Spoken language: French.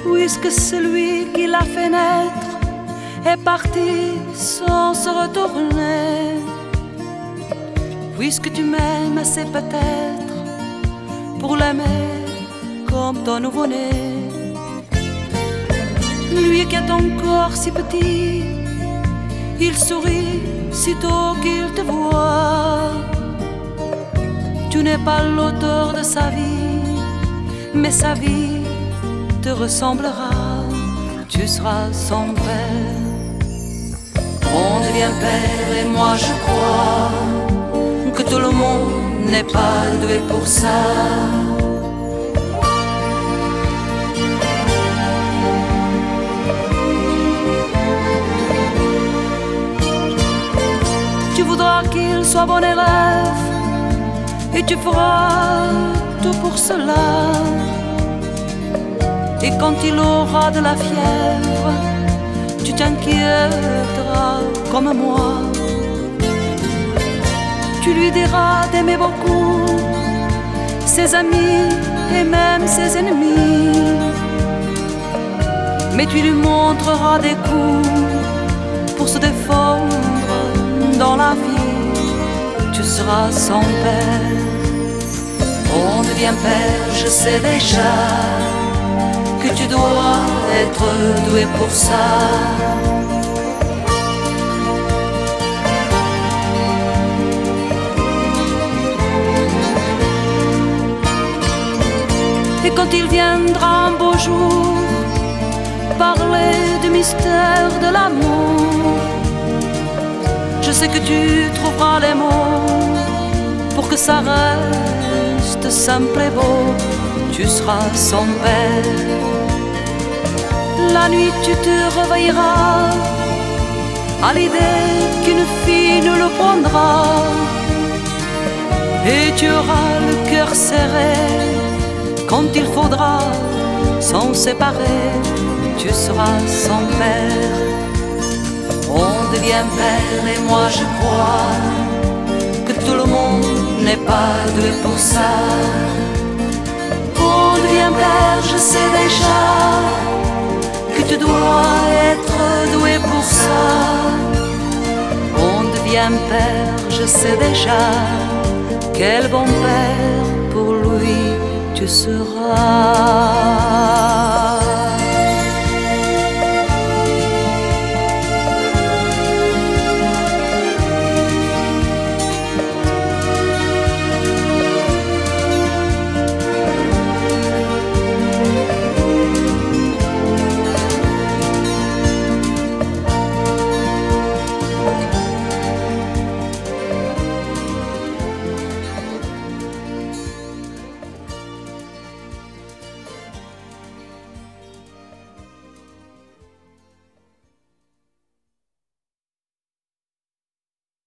puisque celui qui l'a fait naître est parti sans se retourner. Puisque tu m'aimes assez peut-être pour l'aimer comme ton nouveau-né. Lui qui est encore si petit, il sourit sitôt qu'il te voit. Tu n'es pas l'auteur de sa vie, mais sa vie te ressemblera. Tu seras son père. On devient père et moi je crois que tout le monde n'est pas doué pour ça. Tu voudras qu'il soit bon élève et tu feras tout pour cela. Et quand il aura de la fièvre, tu t'inquiéteras comme moi. Tu lui diras d'aimer beaucoup ses amis et même ses ennemis. Mais tu lui montreras des coups pour se défendre dans la vie. Tu seras son père. On devient père, je sais déjà que tu dois être doué pour ça. Et quand il viendra un beau jour parler du mystère de l'amour, je sais que tu trouveras les mots pour que ça reste simple et beau. Tu seras son père. La nuit tu te réveilleras à l'idée qu'une fille nous le prendra, et tu auras le cœur serré quand il faudra s'en séparer. Tu seras son père. On devient père et moi je crois que tout le monde n'est pas doué pour ça. On devient père, je sais déjà que tu dois être doué pour ça. On devient père, je sais déjà quel bon père pour lui tu seras.